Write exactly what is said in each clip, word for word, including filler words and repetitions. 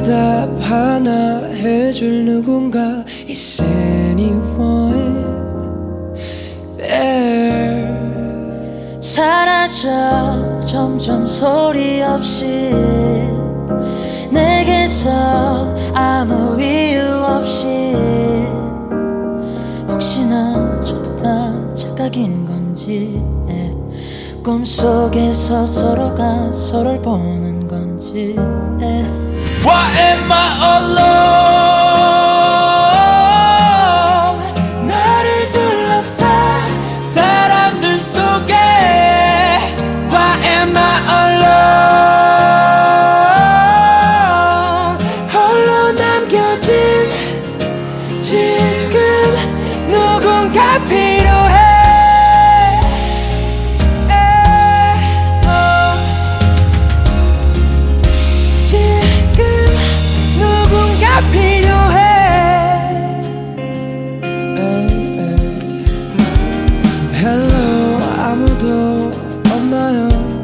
하나 해줄 누군가 Is anyone there? 사라져 점점 소리 없이 내게서 아무 이유 없이 혹시나 저도 다 착각인 건지 예. 꿈속에서 서로가 서로를 보는 건지 예. Why am I alone? 나를 둘러싼 사람들 속에 Why am I alone? 홀로 남겨진 지금 누군가 필요해 필요해. Hello 아무도 없나요?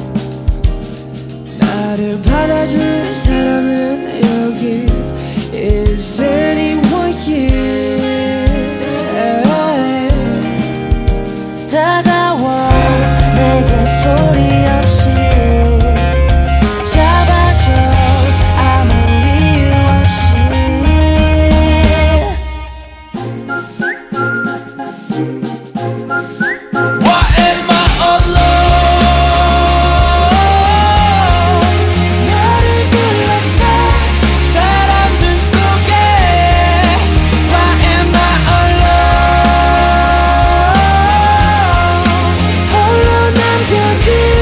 나를 받아줄 사람은 여기 Is anyone here? 다가와 내게 소리 없이 잡아줘 아무 이유 없이 Why am I alone? 나를 둘러싼 사람들 속에 Why am I alone? 홀로 남겨진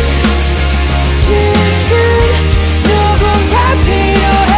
지금 누군가 필요해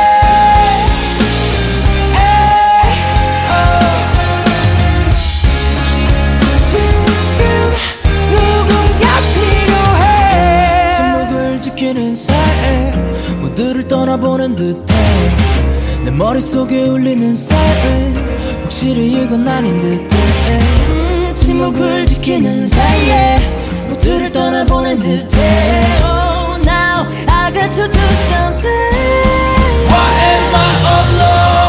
지키는 사이에 모두를 떠나보는 듯해 내 머릿속에 울리는 사이렌 확실히 이건 아닌 듯해 음, 침묵을 지키는 사이에 모두를 떠나보는 듯해 Oh now I got to do something Why am I alone?